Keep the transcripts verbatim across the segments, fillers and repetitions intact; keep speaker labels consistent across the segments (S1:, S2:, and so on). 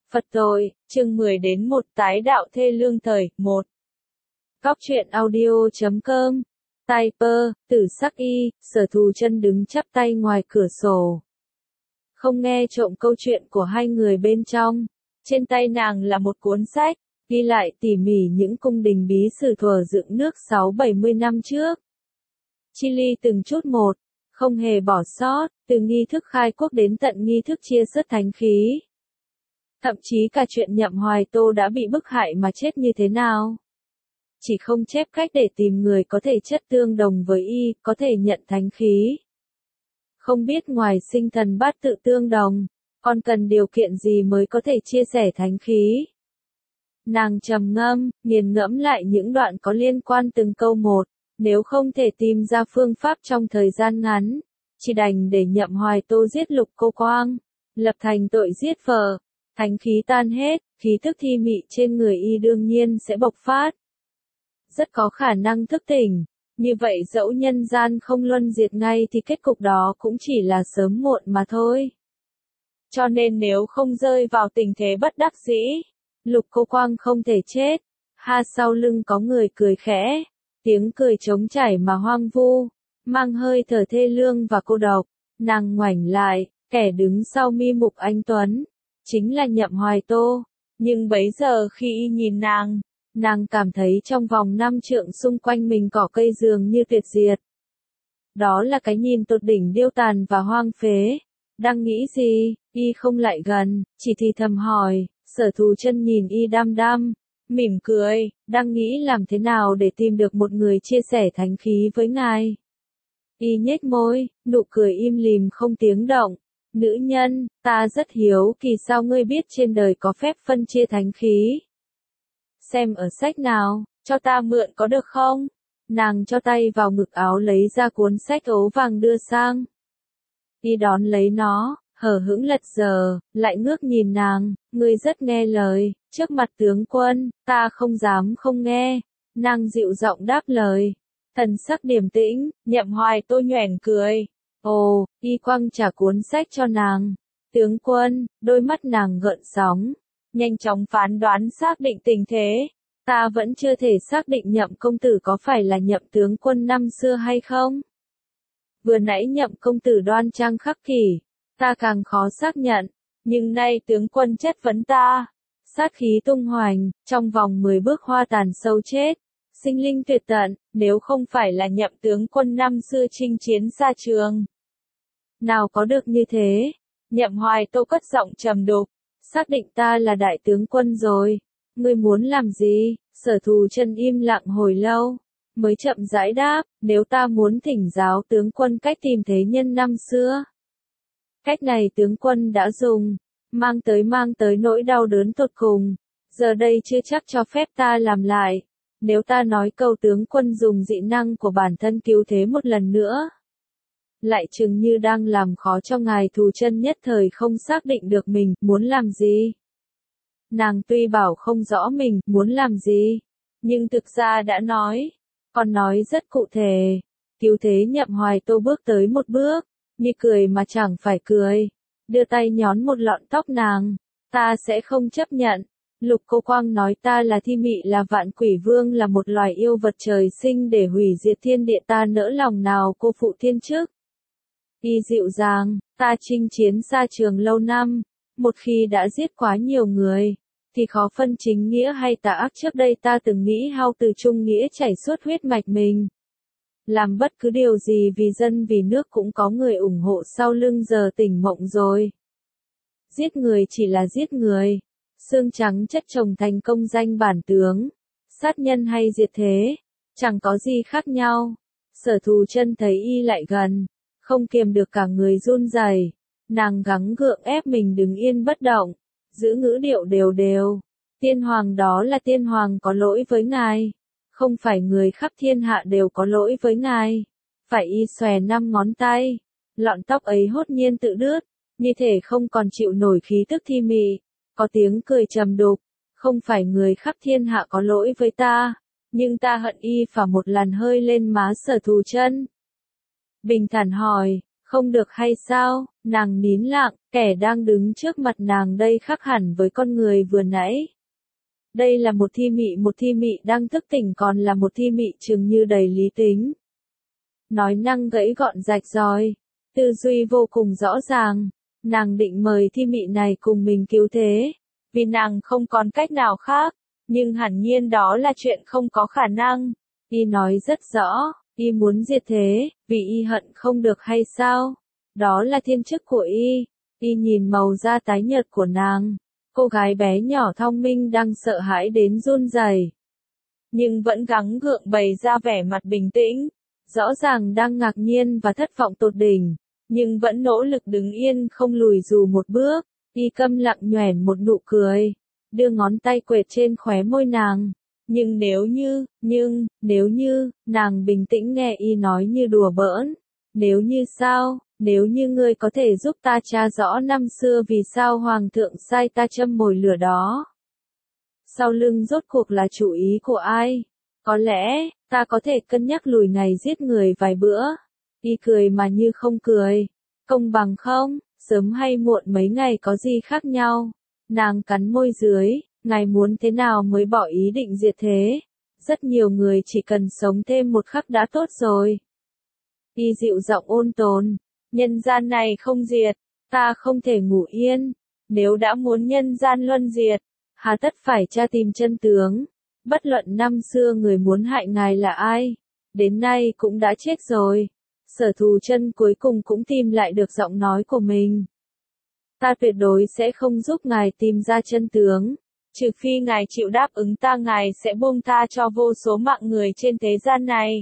S1: Phật tội, chương mười đến một tái đạo thê lương thời, một. Cóc truyện audio chấm com. Typer, tử sắc y, Sở Thù Chân đứng chắp tay ngoài cửa sổ. Không nghe trộm câu chuyện của hai người bên trong. Trên tay nàng là một cuốn sách, ghi lại tỉ mỉ những cung đình bí sử thuở dựng nước sáu bảy mươi năm trước. Chi ly từng chút một, không hề bỏ sót, từ nghi thức khai quốc đến tận nghi thức chia sớt thánh khí. Thậm chí cả chuyện Nhậm Hoài Tô đã bị bức hại mà chết như thế nào. Chỉ không chép cách để tìm người có thể chất tương đồng với y, có thể nhận thánh khí. Không biết ngoài sinh thần bát tự tương đồng, còn cần điều kiện gì mới có thể chia sẻ thánh khí. Nàng trầm ngâm, nghiền ngẫm lại những đoạn có liên quan từng câu một, nếu không thể tìm ra phương pháp trong thời gian ngắn, chỉ đành để Nhậm Hoài Tô giết Lục Cô Quang, lập thành tội giết vợ. Thánh khí tan hết, khí thức thi mị trên người y đương nhiên sẽ bộc phát. Rất có khả năng thức tỉnh, như vậy dẫu nhân gian không luân diệt ngay thì kết cục đó cũng chỉ là sớm muộn mà thôi. Cho nên nếu không rơi vào tình thế bất đắc dĩ, Lục Cô Quang không thể chết. Ha, sau lưng có người cười khẽ, tiếng cười trống chảy mà hoang vu, mang hơi thở thê lương và cô độc. Nàng ngoảnh lại, kẻ đứng sau mi mục anh tuấn chính là Nhậm Hoài Tô, nhưng bấy giờ khi y nhìn nàng, nàng cảm thấy trong vòng năm trượng xung quanh mình cỏ cây dường như tuyệt diệt. Đó là cái nhìn tột đỉnh điêu tàn và hoang phế. Đang nghĩ gì, y không lại gần, chỉ thì thầm hỏi. Sở Thù Chân nhìn y đăm đăm, mỉm cười, đang nghĩ làm thế nào để tìm được một người chia sẻ thánh khí với ngài. Y nhếch môi, nụ cười im lìm không tiếng động. Nữ nhân, ta rất hiếu kỳ sao ngươi biết trên đời có phép phân chia thánh khí. Xem ở sách nào, cho ta mượn có được không? Nàng cho tay vào ngực áo lấy ra cuốn sách ấu vàng đưa sang. Y đón lấy nó, hờ hững lật dờ, lại ngước nhìn nàng, ngươi rất nghe lời, trước mặt tướng quân, ta không dám không nghe. Nàng dịu giọng đáp lời, thần sắc điềm tĩnh. Nhậm Hoài Tô nhoẻn cười. Ồ, y quăng trả cuốn sách cho nàng. Tướng quân, đôi mắt nàng gợn sóng, nhanh chóng phán đoán xác định tình thế. Ta vẫn chưa thể xác định Nhậm công tử có phải là Nhậm tướng quân năm xưa hay không. Vừa nãy Nhậm công tử đoan trang khắc kỷ, ta càng khó xác nhận, nhưng nay tướng quân chất vấn ta. Sát khí tung hoành, trong vòng mười bước hoa tàn sâu chết, sinh linh tuyệt tận, nếu không phải là Nhậm tướng quân năm xưa chinh chiến xa trường. Nào có được như thế. Nhậm Hoài Tô cất giọng trầm đục, xác định ta là đại tướng quân rồi. Ngươi muốn làm gì? Sở Thù Chân im lặng hồi lâu, mới chậm rãi đáp, nếu ta muốn thỉnh giáo tướng quân cách tìm thế nhân năm xưa. Cách này tướng quân đã dùng, mang tới mang tới nỗi đau đớn tột cùng. Giờ đây chưa chắc cho phép ta làm lại. Nếu ta nói câu tướng quân dùng dị năng của bản thân cứu thế một lần nữa, lại chừng như đang làm khó cho ngài Thù Chân nhất thời không xác định được mình muốn làm gì. Nàng tuy bảo không rõ mình muốn làm gì, nhưng thực ra đã nói, còn nói rất cụ thể. Cứu thế. Nhậm Hoài Tô bước tới một bước, như cười mà chẳng phải cười, đưa tay nhón một lọn tóc nàng. Ta sẽ không chấp nhận. Lục Cô Quang nói ta là thi mị, là vạn quỷ vương, là một loài yêu vật trời sinh để hủy diệt thiên địa, ta nỡ lòng nào cô phụ thiên chức. Y dịu dàng, ta chinh chiến xa trường lâu năm, một khi đã giết quá nhiều người, thì khó phân chính nghĩa hay tà ác. Trước đây ta từng nghĩ hao từ trung nghĩa chảy suốt huyết mạch mình. Làm bất cứ điều gì vì dân vì nước cũng có người ủng hộ sau lưng, giờ tỉnh mộng rồi. Giết người chỉ là giết người, xương trắng chất chồng thành công danh bản tướng. Sát nhân hay diệt thế, chẳng có gì khác nhau. Sở Thù Chân thấy y lại gần, không kiềm được cả người run rẩy. Nàng gắng gượng ép mình đứng yên bất động, giữ ngữ điệu đều đều. Tiên hoàng đó là tiên hoàng có lỗi với ngài, không phải người khắp thiên hạ đều có lỗi với ngài. Phải. Y xòe năm ngón tay, lọn tóc ấy hốt nhiên tự đứt, như thể không còn chịu nổi khí tức thi mị. Có tiếng cười trầm đục, không phải người khắp thiên hạ có lỗi với ta, nhưng ta hận y. Phả một làn hơi lên má Sở Thù Chân, bình thản hỏi, Không được hay sao? Nàng nín lặng, kẻ đang đứng trước mặt nàng đây khác hẳn với con người vừa nãy. Đây là một thi mị, một thi mị đang thức tỉnh, còn là một thi mị chừng như đầy lý tính. Nói năng gãy gọn rạch ròi, tư duy vô cùng rõ ràng. Nàng định mời thi mị này cùng mình cứu thế, vì nàng không còn cách nào khác, nhưng hẳn nhiên đó là chuyện không có khả năng. Y nói rất rõ, y muốn diệt thế, vì y hận không được hay sao? Đó là thiên chức của y. Y nhìn màu da tái nhợt của nàng, cô gái bé nhỏ thông minh đang sợ hãi đến run rẩy, nhưng vẫn gắng gượng bày ra vẻ mặt bình tĩnh, rõ ràng đang ngạc nhiên và thất vọng tột đỉnh, nhưng vẫn nỗ lực đứng yên không lùi dù một bước. Y câm lặng nhoẻn một nụ cười, đưa ngón tay quệt trên khóe môi nàng. Nhưng nếu như, nhưng, nếu như, nàng bình tĩnh nghe y nói như đùa bỡn. Nếu như sao, nếu như ngươi có thể giúp ta tra rõ năm xưa vì sao hoàng thượng sai ta châm mồi lửa đó. Sau lưng rốt cuộc là chủ ý của ai? Có lẽ, ta có thể cân nhắc lùi ngày giết người vài bữa. Y cười mà như không cười. Công bằng không? Sớm hay muộn mấy ngày có gì khác nhau? Nàng cắn môi dưới. Ngài muốn thế nào mới bỏ ý định diệt thế? Rất nhiều người chỉ cần sống thêm một khắc đã tốt rồi. Y dịu giọng ôn tồn. Nhân gian này không diệt, ta không thể ngủ yên. Nếu đã muốn nhân gian luân diệt, hà tất phải tra tìm chân tướng. Bất luận năm xưa người muốn hại ngài là ai, đến nay cũng đã chết rồi. Sở Thù Chân cuối cùng cũng tìm lại được giọng nói của mình. Ta tuyệt đối sẽ không giúp ngài tìm ra chân tướng. Trừ phi ngài chịu đáp ứng ta, ngài sẽ buông tha cho vô số mạng người trên thế gian này.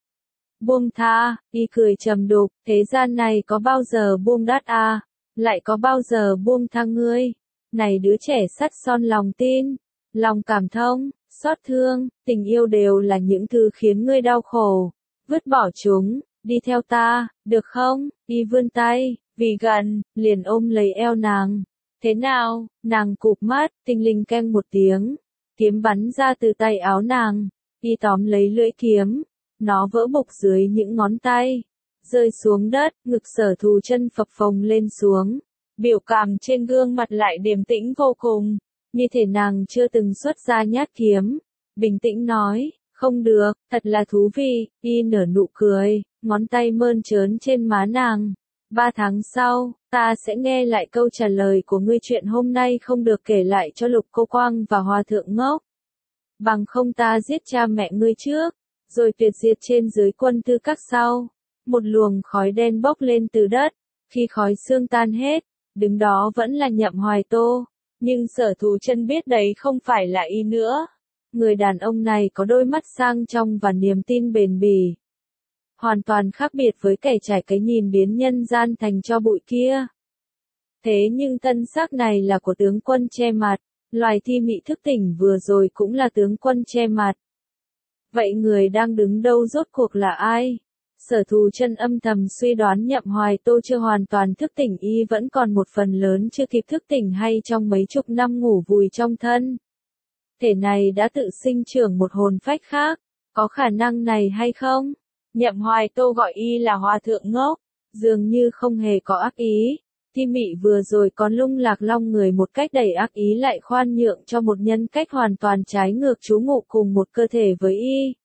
S1: Buông tha? Y cười trầm đục, thế gian này có bao giờ buông đát à? Lại có bao giờ buông tha ngươi? Này đứa trẻ sắt son lòng tin, lòng cảm thông, xót thương, tình yêu đều là những thứ khiến ngươi đau khổ. Vứt bỏ chúng, đi theo ta, được không? Y vươn tay, vì gần, liền ôm lấy eo nàng. Thế nào? Nàng cụp mắt, tinh linh keng một tiếng. Kiếm bắn ra từ tay áo nàng. Y tóm lấy lưỡi kiếm. Nó vỡ bục dưới những ngón tay. Rơi xuống đất, ngực Sở Thù Chân phập phồng lên xuống. Biểu cảm trên gương mặt lại điềm tĩnh vô cùng. Như thể nàng chưa từng xuất ra nhát kiếm. Bình tĩnh nói, không được, thật là thú vị. Y nở nụ cười, ngón tay mơn trớn trên má nàng. Ba tháng sau, ta sẽ nghe lại câu trả lời của ngươi, chuyện hôm nay không được kể lại cho Lục Cô Quang và Hòa Thượng Ngốc. Bằng không ta giết cha mẹ ngươi trước, rồi tuyệt diệt trên dưới quân tư các sau. Một luồng khói đen bốc lên từ đất, khi khói xương tan hết, đứng đó vẫn là Nhậm Hoài Tô. Nhưng Sở Thù Chân biết đấy không phải là y nữa. Người đàn ông này có đôi mắt sang trong và niềm tin bền bỉ. Hoàn toàn khác biệt với kẻ trải cái nhìn biến nhân gian thành tro bụi kia. Thế nhưng thân xác này là của tướng quân che mặt, loài thi mị thức tỉnh vừa rồi cũng là tướng quân che mặt. Vậy người đang đứng đâu rốt cuộc là ai? Sở Thù Chân âm thầm suy đoán Nhậm Hoài Tô chưa hoàn toàn thức tỉnh, y vẫn còn một phần lớn chưa kịp thức tỉnh, hay trong mấy chục năm ngủ vùi trong thân thể này đã tự sinh trưởng một hồn phách khác, có khả năng này hay không? Nhậm Hoài Tô gọi y là Hòa Thượng Ngốc, dường như không hề có ác ý. Thi mị vừa rồi còn lung lạc long người một cách đầy ác ý, lại khoan nhượng cho một nhân cách hoàn toàn trái ngược trú ngụ cùng một cơ thể với y.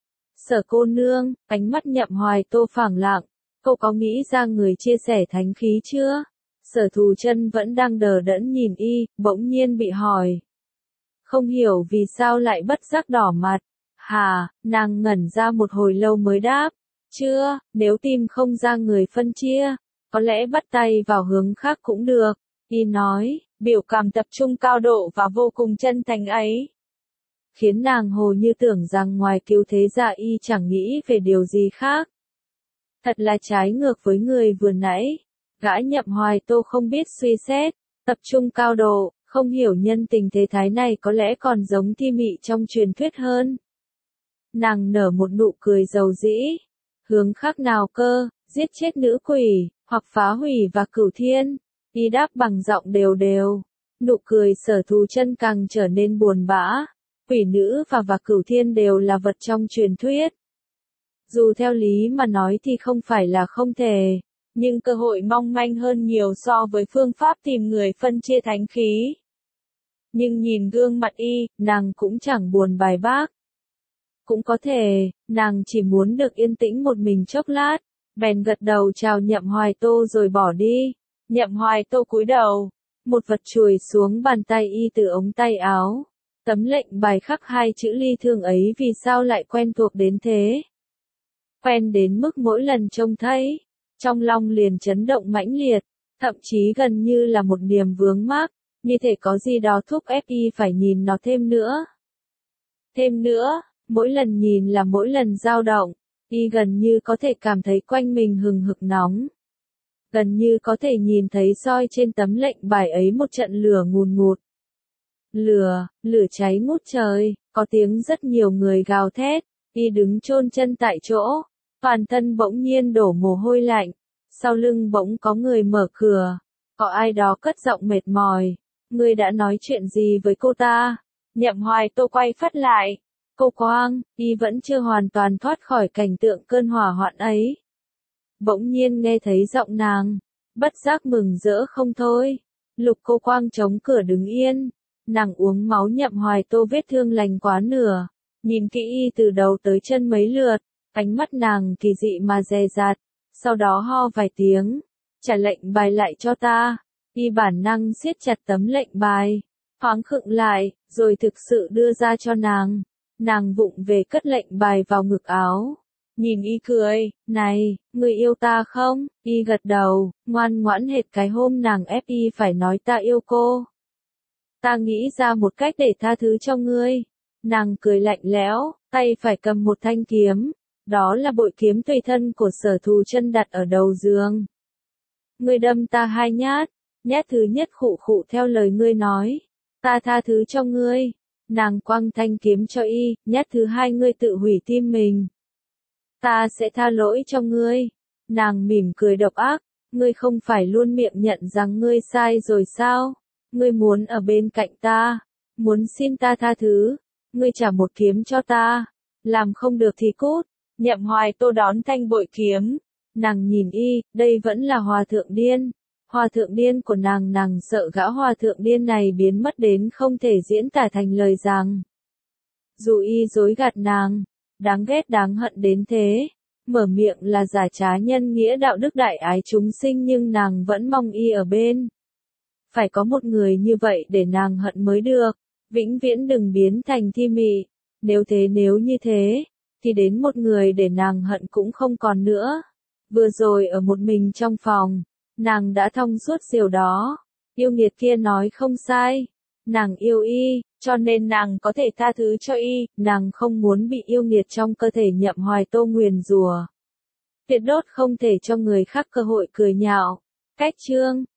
S1: Sở cô nương, ánh mắt Nhậm Hoài Tô phẳng lặng, cậu có nghĩ ra người chia sẻ thánh khí chưa? Sở Thù Chân vẫn đang đờ đẫn nhìn y, bỗng nhiên bị hỏi. Không hiểu vì sao lại bất giác đỏ mặt. Hà, nàng ngẩn ra một hồi lâu mới đáp. Chưa, nếu tìm không ra người phân chia, có lẽ bắt tay vào hướng khác cũng được. Y nói, biểu cảm tập trung cao độ và vô cùng chân thành ấy. Khiến nàng hồ như tưởng rằng ngoài cứu thế ra y chẳng nghĩ về điều gì khác. Thật là trái ngược với người vừa nãy. Gã Nhậm Hoài Tô không biết suy xét, tập trung cao độ, không hiểu nhân tình thế thái này có lẽ còn giống thi mị trong truyền thuyết hơn. Nàng nở một nụ cười dầu dĩ. Hướng khác nào cơ, giết chết nữ quỷ, hoặc phá hủy và cửu thiên? Y đáp bằng giọng đều đều. Nụ cười Sở Thù Chân càng trở nên buồn bã. Quỷ nữ và và cửu thiên đều là vật trong truyền thuyết. Dù theo lý mà nói thì không phải là không thể, Nhưng cơ hội mong manh hơn nhiều so với phương pháp tìm người phân chia thánh khí. Nhưng nhìn gương mặt y, nàng cũng chẳng buồn bài bác. Cũng có thể, nàng chỉ muốn được yên tĩnh một mình chốc lát, bèn gật đầu chào Nhậm Hoài Tô rồi bỏ đi. Nhậm Hoài Tô cúi đầu, một vật chùi xuống bàn tay y từ ống tay áo. Tấm lệnh bài khắc hai chữ ly thương ấy vì sao lại quen thuộc đến thế? Quen đến mức mỗi lần trông thấy, trong lòng liền chấn động mãnh liệt, thậm chí gần như là một niềm vướng mắc, như thể có gì đó thúc ép y phải nhìn nó thêm nữa. Thêm nữa, mỗi lần nhìn là mỗi lần dao động, y gần như có thể cảm thấy quanh mình hừng hực nóng. Gần như có thể nhìn thấy soi trên tấm lệnh bài ấy một trận lửa ngùn ngụt. Lửa, lửa cháy ngút trời, có tiếng rất nhiều người gào thét, y đứng chôn chân tại chỗ, toàn thân bỗng nhiên đổ mồ hôi lạnh, sau lưng bỗng có người mở cửa, có ai đó cất giọng mệt mỏi, ngươi đã nói chuyện gì với cô ta? Nhậm Hoài Tô quay phắt lại, cô Quang, y vẫn chưa hoàn toàn thoát khỏi cảnh tượng cơn hỏa hoạn ấy. Bỗng nhiên nghe thấy giọng nàng, bất giác mừng rỡ không thôi. Lục Cô Quang chống cửa đứng yên, nàng uống máu Nhậm Hoài Tô vết thương lành quá nửa, nhìn kỹ y từ đầu tới chân mấy lượt, ánh mắt nàng kỳ dị mà dè dặt, sau đó ho vài tiếng, trả lệnh bài lại cho ta. Y bản năng siết chặt tấm lệnh bài, thoáng khựng lại, rồi thực sự đưa ra cho nàng. Nàng vụng về cất lệnh bài vào ngực áo. Nhìn y cười, này, người yêu ta không? Y gật đầu, ngoan ngoãn hệt cái hôm nàng ép y phải nói ta yêu cô. Ta nghĩ ra một cách để tha thứ cho ngươi. Nàng cười lạnh lẽo, tay phải cầm một thanh kiếm. Đó là bội kiếm tùy thân của Sở Thù Chân đặt ở đầu giường. Ngươi đâm ta hai nhát, nhát thứ nhất khụ khụ theo lời ngươi nói. Ta tha thứ cho ngươi. Nàng quăng thanh kiếm cho y, nhát thứ hai ngươi tự hủy tim mình. Ta sẽ tha lỗi cho ngươi. Nàng mỉm cười độc ác, ngươi không phải luôn miệng nhận rằng ngươi sai rồi sao? Ngươi muốn ở bên cạnh ta, muốn xin ta tha thứ, ngươi trả một kiếm cho ta, làm không được thì cút. Nhậm Hoài Tô đón thanh bội kiếm, nàng nhìn y, đây vẫn là hòa thượng điên. Hòa thượng điên của nàng, nàng sợ gã hòa thượng điên này biến mất đến không thể diễn tả thành lời rằng. Dù y dối gạt nàng, đáng ghét đáng hận đến thế, mở miệng là giả trá nhân nghĩa đạo đức đại ái chúng sinh nhưng nàng vẫn mong y ở bên. Phải có một người như vậy để nàng hận mới được, vĩnh viễn đừng biến thành thi mị, nếu thế nếu như thế, thì đến một người để nàng hận cũng không còn nữa. Vừa rồi ở một mình trong phòng, nàng đã thông suốt điều đó, yêu nghiệt kia nói không sai, nàng yêu y, cho nên nàng có thể tha thứ cho y, nàng không muốn bị yêu nghiệt trong cơ thể Nhậm Hoài Tô nguyền rủa. Tuyệt đốt không thể cho người khác cơ hội cười nhạo. Cách chương